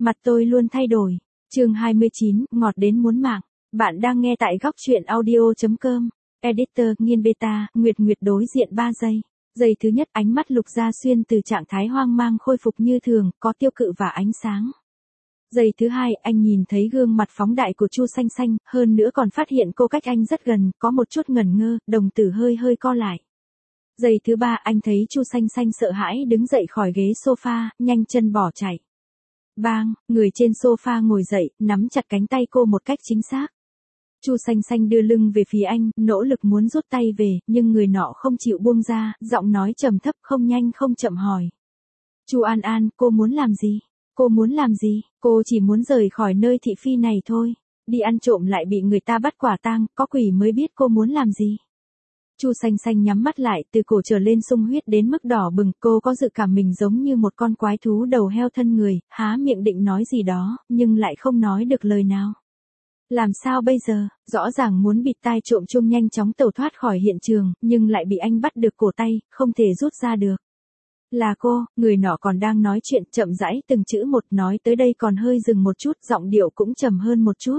Mặt tôi luôn thay đổi. Chương 29, ngọt đến muốn mạng. Bạn đang nghe tại góc truyện audio.com. Editor, Nghiên Beta, Nguyệt Nguyệt đối diện 3 giây. Giây thứ nhất, ánh mắt Lục Gia Xuyên từ trạng thái hoang mang khôi phục như thường, có tiêu cự và ánh sáng. Giây thứ hai, anh nhìn thấy gương mặt phóng đại của Chu Xanh Xanh, hơn nữa còn phát hiện cô cách anh rất gần, có một chút ngẩn ngơ, đồng tử hơi hơi co lại. Giây thứ ba, anh thấy Chu Xanh Xanh sợ hãi đứng dậy khỏi ghế sofa, nhanh chân bỏ chạy. Bang, người trên sofa ngồi dậy, nắm chặt cánh tay cô một cách chính xác. Chu Xanh Xanh đưa lưng về phía anh, nỗ lực muốn rút tay về, nhưng người nọ không chịu buông ra, giọng nói trầm thấp không nhanh không chậm hỏi. Chu An An, cô muốn làm gì? Cô muốn làm gì? Cô chỉ muốn rời khỏi nơi thị phi này thôi. Đi ăn trộm lại bị người ta bắt quả tang, có quỷ mới biết cô muốn làm gì. Chu Xanh Xanh nhắm mắt lại, từ cổ trở lên sung huyết đến mức đỏ bừng, cô có dự cảm mình giống như một con quái thú đầu heo thân người, há miệng định nói gì đó, nhưng lại không nói được lời nào. Làm sao bây giờ, rõ ràng muốn bịt tai trộm chuông nhanh chóng tẩu thoát khỏi hiện trường, nhưng lại bị anh bắt được cổ tay, không thể rút ra được. Là cô, người nọ còn đang nói chuyện, chậm rãi từng chữ một, nói tới đây còn hơi dừng một chút, giọng điệu cũng trầm hơn một chút.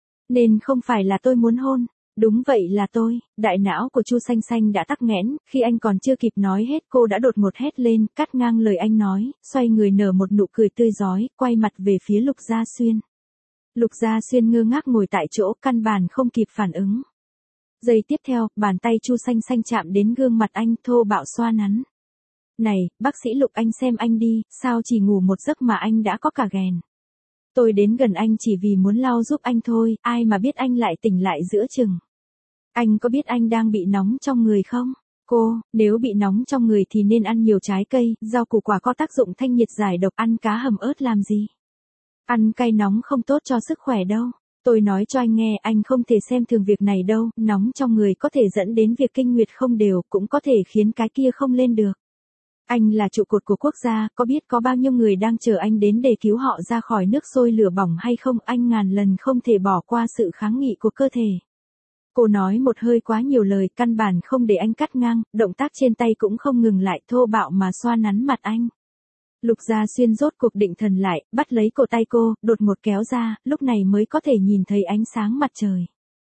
Nên không phải là tôi muốn hôn. Đúng vậy là tôi. Đại não của Chu Xanh Xanh đã tắc nghẽn, khi anh còn chưa kịp nói hết cô đã đột ngột hét lên, cắt ngang lời anh nói, xoay người nở một nụ cười tươi rói, quay mặt về phía Lục Gia Xuyên. Lục Gia Xuyên ngơ ngác ngồi tại chỗ, căn bản không kịp phản ứng. Giây tiếp theo, bàn tay Chu Xanh Xanh chạm đến gương mặt anh, thô bạo xoa nắn. Này, bác sĩ Lục, anh xem anh đi, sao chỉ ngủ một giấc mà anh đã có cả ghèn. Tôi đến gần anh chỉ vì muốn lau giúp anh thôi, ai mà biết anh lại tỉnh lại giữa chừng. Anh có biết anh đang bị nóng trong người không? Cô, nếu bị nóng trong người thì nên ăn nhiều trái cây, rau củ quả có tác dụng thanh nhiệt giải độc, ăn cá hầm ớt làm gì? Ăn cay nóng không tốt cho sức khỏe đâu. Tôi nói cho anh nghe, anh không thể xem thường việc này đâu, nóng trong người có thể dẫn đến việc kinh nguyệt không đều, cũng có thể khiến cái kia không lên được. Anh là trụ cột của quốc gia, có biết có bao nhiêu người đang chờ anh đến để cứu họ ra khỏi nước sôi lửa bỏng hay không? Anh ngàn lần không thể bỏ qua sự kháng nghị của cơ thể. Cô nói một hơi quá nhiều lời, căn bản không để anh cắt ngang, động tác trên tay cũng không ngừng lại, thô bạo mà xoa nắn mặt anh. Lục Gia Xuyên rốt cuộc định thần lại, bắt lấy cổ tay cô, đột ngột kéo ra, lúc này mới có thể nhìn thấy ánh sáng mặt trời.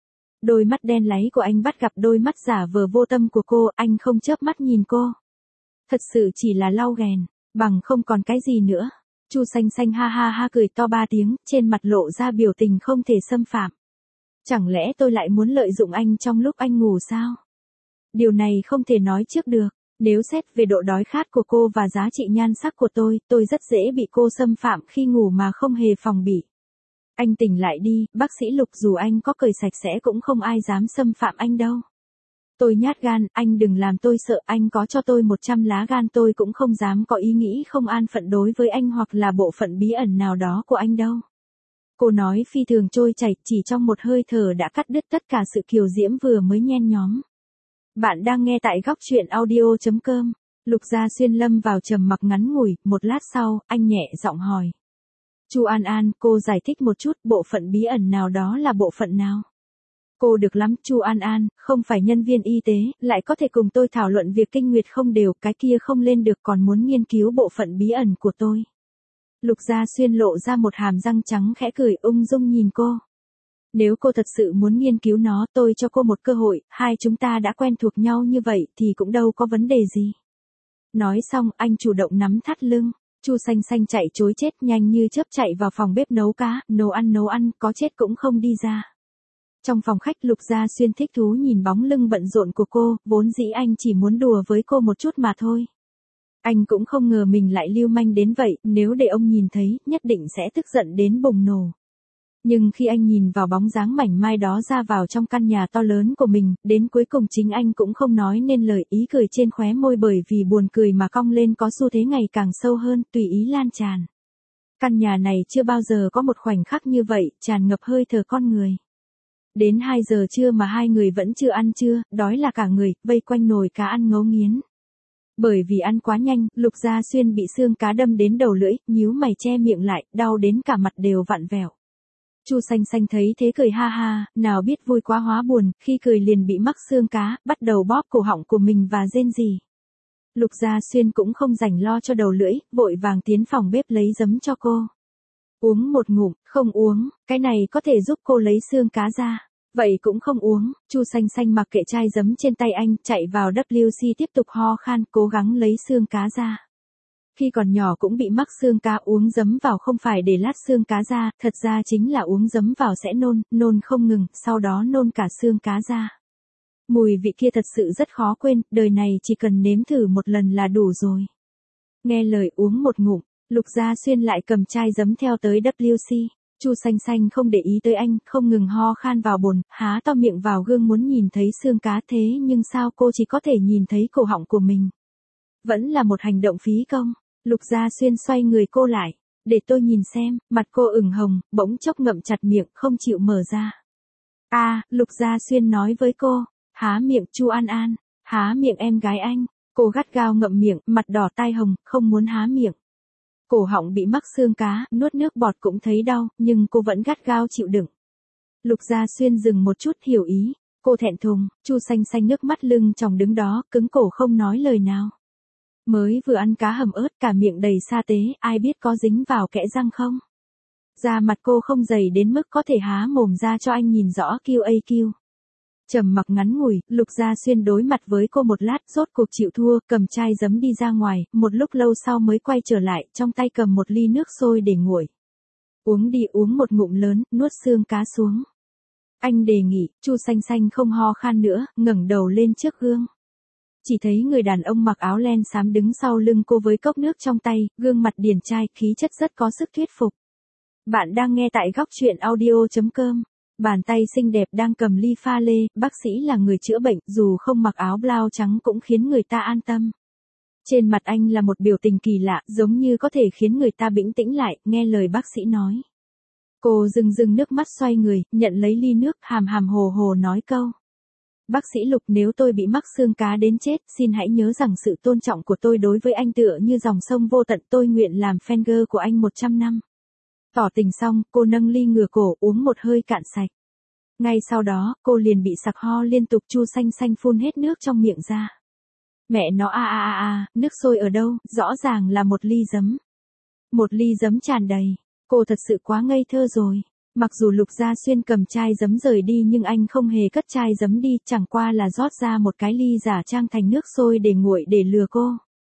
Đôi mắt đen láy của anh bắt gặp đôi mắt giả vờ vô tâm của cô, anh không chớp mắt nhìn cô. Thật sự chỉ là lau ghèn, bằng không còn cái gì nữa. Chu Xanh Xanh ha ha ha cười to 3 tiếng, trên mặt lộ ra biểu tình không thể xâm phạm. Chẳng lẽ tôi lại muốn lợi dụng anh trong lúc anh ngủ sao? Điều này không thể nói trước được. Nếu xét về độ đói khát của cô và giá trị nhan sắc của tôi rất dễ bị cô xâm phạm khi ngủ mà không hề phòng bị. Anh tỉnh lại đi, bác sĩ Lục, dù anh có cởi sạch sẽ cũng không ai dám xâm phạm anh đâu. Tôi nhát gan, anh đừng làm tôi sợ, anh có cho tôi 100 lá gan tôi cũng không dám có ý nghĩ không an phận đối với anh hoặc là bộ phận bí ẩn nào đó của anh đâu. Cô nói phi thường trôi chảy, chỉ trong một hơi thở đã cắt đứt tất cả sự kiều diễm vừa mới nhen nhóm. Bạn đang nghe tại góc truyện audio.com. Lục Gia Xuyên lâm vào trầm mặc ngắn ngủi, một lát sau, anh nhẹ giọng hỏi. Chu An An, cô giải thích một chút, bộ phận bí ẩn nào đó là bộ phận nào? Cô được lắm, Chu An An, không phải nhân viên y tế, lại có thể cùng tôi thảo luận việc kinh nguyệt không đều, cái kia không lên được còn muốn nghiên cứu bộ phận bí ẩn của tôi. Lục Gia Xuyên lộ ra một hàm răng trắng khẽ cười, ung dung nhìn cô. Nếu cô thật sự muốn nghiên cứu nó, tôi cho cô một cơ hội, hai chúng ta đã quen thuộc nhau như vậy thì cũng đâu có vấn đề gì. Nói xong, anh chủ động nắm thắt lưng. Chu Xanh Xanh chạy trối chết, nhanh như chớp chạy vào phòng bếp nấu cá, nấu ăn, có chết cũng không đi ra. Trong phòng khách, Lục Gia Xuyên thích thú nhìn bóng lưng bận rộn của cô, vốn dĩ anh chỉ muốn đùa với cô một chút mà thôi. Anh cũng không ngờ mình lại lưu manh đến vậy, nếu để ông nhìn thấy, nhất định sẽ tức giận đến bùng nổ. Nhưng khi anh nhìn vào bóng dáng mảnh mai đó ra vào trong căn nhà to lớn của mình, đến cuối cùng chính anh cũng không nói nên lời, ý cười trên khóe môi bởi vì buồn cười mà cong lên có xu thế ngày càng sâu hơn, tùy ý lan tràn. Căn nhà này chưa bao giờ có một khoảnh khắc như vậy, tràn ngập hơi thở con người. Đến 2 giờ trưa mà hai người vẫn chưa ăn trưa, đói là cả người, vây quanh nồi cá ăn ngấu nghiến. Bởi vì ăn quá nhanh, Lục Gia Xuyên bị xương cá đâm đến đầu lưỡi, nhíu mày che miệng lại, đau đến cả mặt đều vặn vẹo. Chu Xanh Xanh thấy thế cười ha ha, nào biết vui quá hóa buồn, khi cười liền bị mắc xương cá, bắt đầu bóp cổ họng của mình và rên rỉ. Lục Gia Xuyên cũng không rảnh lo cho đầu lưỡi, vội vàng tiến phòng bếp lấy giấm cho cô. Uống một ngụm, không uống, cái này có thể giúp cô lấy xương cá ra. Vậy cũng không uống, Chu Xanh Xanh mặc kệ chai giấm trên tay anh, chạy vào WC tiếp tục ho khan, cố gắng lấy xương cá ra. Khi còn nhỏ cũng bị mắc xương cá, uống giấm vào không phải để lát xương cá ra, thật ra chính là uống giấm vào sẽ nôn, nôn không ngừng, sau đó nôn cả xương cá ra. Mùi vị kia thật sự rất khó quên, đời này chỉ cần nếm thử một lần là đủ rồi. Nghe lời uống một ngụm, Lục Gia Xuyên lại cầm chai giấm theo tới WC. Chu Xanh Xanh không để ý tới anh, không ngừng ho khan vào bồn, há to miệng vào gương muốn nhìn thấy xương cá, thế nhưng sao cô chỉ có thể nhìn thấy cổ họng của mình. Vẫn là một hành động phí công. Lục Gia Xuyên xoay người cô lại, để tôi nhìn xem, mặt cô ửng hồng, bỗng chốc ngậm chặt miệng, không chịu mở ra. Lục Gia Xuyên nói với cô, há miệng Chu An An, há miệng em gái anh. Cô gắt gao ngậm miệng, mặt đỏ tai hồng, không muốn há miệng. Cổ họng bị mắc xương cá, nuốt nước bọt cũng thấy đau, nhưng cô vẫn gắt gao chịu đựng. Lục Gia Xuyên dừng một chút, hiểu ý, cô thẹn thùng. Chu Xanh Xanh nước mắt lưng tròng đứng đó, cứng cổ không nói lời nào. Mới vừa ăn cá hầm ớt, cả miệng đầy sa tế, ai biết có dính vào kẽ răng không? Da mặt cô không dày đến mức có thể há mồm ra cho anh nhìn rõ QAQ. Trầm mặc ngắn ngủi, Lục Gia Xuyên đối mặt với cô một lát, rốt cuộc chịu thua, cầm chai giấm đi ra ngoài, một lúc lâu sau mới quay trở lại, trong tay cầm một ly nước sôi để nguội. Uống đi, uống một ngụm lớn, nuốt xương cá xuống. Anh đề nghị. Chu Xanh Xanh không ho khan nữa, ngẩng đầu lên trước gương. Chỉ thấy người đàn ông mặc áo len xám đứng sau lưng cô với cốc nước trong tay, gương mặt điển trai, khí chất rất có sức thuyết phục. Bạn đang nghe tại góc truyện audio.com. Bàn tay xinh đẹp đang cầm ly pha lê, bác sĩ là người chữa bệnh, dù không mặc áo blau trắng cũng khiến người ta an tâm. Trên mặt anh là một biểu tình kỳ lạ, giống như có thể khiến người ta bĩnh tĩnh lại, nghe lời bác sĩ nói. Cô rưng nước mắt xoay người, nhận lấy ly nước, hàm hàm hồ hồ nói câu. Bác sĩ Lục, nếu tôi bị mắc xương cá đến chết, xin hãy nhớ rằng sự tôn trọng của tôi đối với anh tựa như dòng sông vô tận, tôi nguyện làm fan girl của anh 100 năm. Tỏ tình xong, cô nâng ly ngửa cổ, uống một hơi cạn sạch. Ngay sau đó, cô liền bị sặc ho liên tục. Chu Xanh Xanh phun hết nước trong miệng ra. Mẹ nó nước sôi ở đâu, rõ ràng là một ly giấm. Một ly giấm tràn đầy. Cô thật sự quá ngây thơ rồi. Mặc dù Lục Gia Xuyên cầm chai giấm rời đi nhưng anh không hề cất chai giấm đi, chẳng qua là rót ra một cái ly giả trang thành nước sôi để nguội để lừa cô.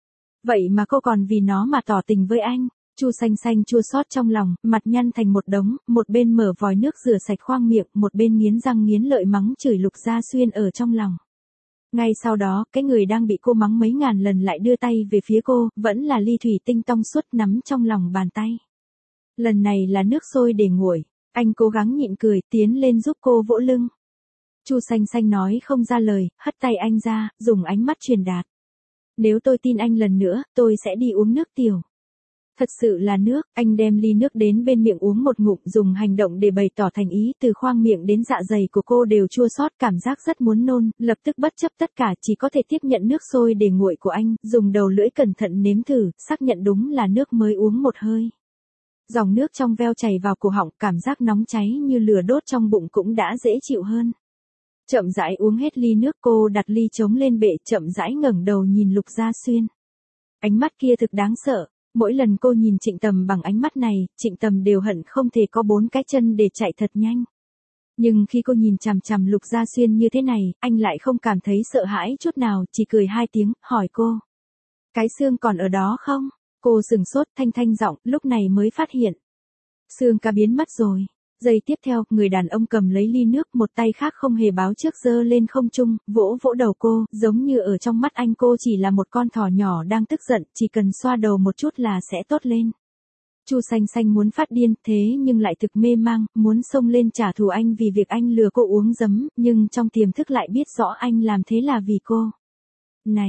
Vậy mà cô còn vì nó mà tỏ tình với anh. Chu Xanh Xanh chua xót trong lòng, mặt nhăn thành một đống, một bên mở vòi nước rửa sạch khoang miệng, một bên nghiến răng nghiến lợi mắng chửi Lục Gia Xuyên ở trong lòng. Ngay sau đó, cái người đang bị cô mắng mấy ngàn lần lại đưa tay về phía cô, vẫn là ly thủy tinh tong suốt nắm trong lòng bàn tay. Lần này là nước sôi để nguội, anh cố gắng nhịn cười, tiến lên giúp cô vỗ lưng. Chu Xanh Xanh nói không ra lời, hất tay anh ra, dùng ánh mắt truyền đạt. Nếu tôi tin anh lần nữa, tôi sẽ đi uống nước tiểu. Thật sự là nước, anh đem ly nước đến bên miệng uống một ngụm, dùng hành động để bày tỏ thành ý, từ khoang miệng đến dạ dày của cô đều chua xót, cảm giác rất muốn nôn, lập tức bất chấp tất cả chỉ có thể tiếp nhận nước sôi để nguội của anh, dùng đầu lưỡi cẩn thận nếm thử, xác nhận đúng là nước mới uống một hơi. Dòng nước trong veo chảy vào cổ họng, cảm giác nóng cháy như lửa đốt trong bụng cũng đã dễ chịu hơn. Chậm rãi uống hết ly nước, cô đặt ly trống lên bệ, chậm rãi ngẩng đầu nhìn Lục Gia Xuyên. Ánh mắt kia thực đáng sợ. Mỗi lần cô nhìn Trịnh Tầm bằng ánh mắt này, Trịnh Tầm đều hận không thể có 4 cái chân để chạy thật nhanh. Nhưng khi cô nhìn chằm chằm Lục Gia Xuyên như thế này, anh lại không cảm thấy sợ hãi chút nào, chỉ cười 2 tiếng, hỏi cô. Cái xương còn ở đó không? Cô sừng sốt, thanh giọng, lúc này mới phát hiện. Xương cá biến mất rồi. Giây tiếp theo, người đàn ông cầm lấy ly nước, một tay khác không hề báo trước giơ lên không trung, vỗ vỗ đầu cô, giống như ở trong mắt anh cô chỉ là một con thỏ nhỏ đang tức giận, chỉ cần xoa đầu một chút là sẽ tốt lên. Chu Xanh Xanh muốn phát điên, thế nhưng lại thực mê mang, muốn xông lên trả thù anh vì việc anh lừa cô uống giấm, nhưng trong tiềm thức lại biết rõ anh làm thế là vì cô. Này,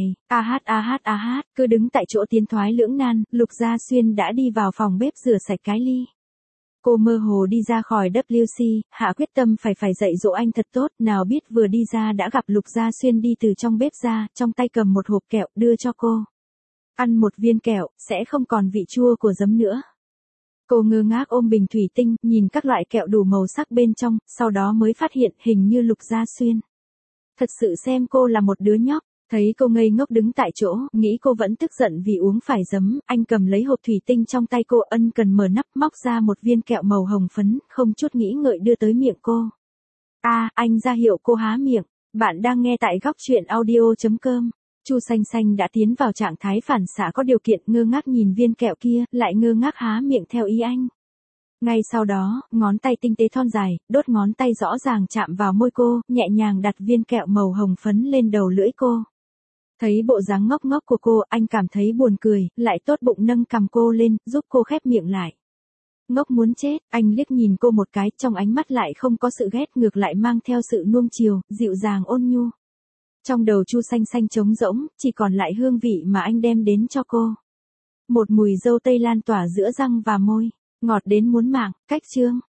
cứ đứng tại chỗ tiến thoái lưỡng nan, Lục Gia Xuyên đã đi vào phòng bếp rửa sạch cái ly. Cô mơ hồ đi ra khỏi WC, hạ quyết tâm phải dạy dỗ anh thật tốt, nào biết vừa đi ra đã gặp Lục Gia Xuyên đi từ trong bếp ra, trong tay cầm một hộp kẹo, đưa cho cô. Ăn một viên kẹo, sẽ không còn vị chua của giấm nữa. Cô ngơ ngác ôm bình thủy tinh, nhìn các loại kẹo đủ màu sắc bên trong, sau đó mới phát hiện hình như Lục Gia Xuyên thật sự xem cô là một đứa nhóc. Thấy cô ngây ngốc đứng tại chỗ, nghĩ cô vẫn tức giận vì uống phải giấm, anh cầm lấy hộp thủy tinh trong tay cô, ân cần mở nắp, móc ra một viên kẹo màu hồng phấn, không chút nghĩ ngợi đưa tới miệng cô. Anh ra hiệu cô há miệng. Bạn đang nghe tại góc chuyện audio.com. Chu Xanh Xanh đã tiến vào trạng thái phản xạ có điều kiện, ngơ ngác nhìn viên kẹo kia, lại ngơ ngác há miệng theo ý anh. Ngay sau đó, ngón tay tinh tế thon dài, đốt ngón tay rõ ràng chạm vào môi cô, nhẹ nhàng đặt viên kẹo màu hồng phấn lên đầu lưỡi cô. Thấy bộ dáng ngốc ngốc của cô, anh cảm thấy buồn cười, lại tốt bụng nâng cằm cô lên, giúp cô khép miệng lại. Ngốc muốn chết, anh liếc nhìn cô một cái, trong ánh mắt lại không có sự ghét, ngược lại mang theo sự nuông chiều, dịu dàng ôn nhu. Trong đầu Chu Xanh Xanh trống rỗng, chỉ còn lại hương vị mà anh đem đến cho cô. Một mùi dâu tây lan tỏa giữa răng và môi, ngọt đến muốn mạng. Cách chương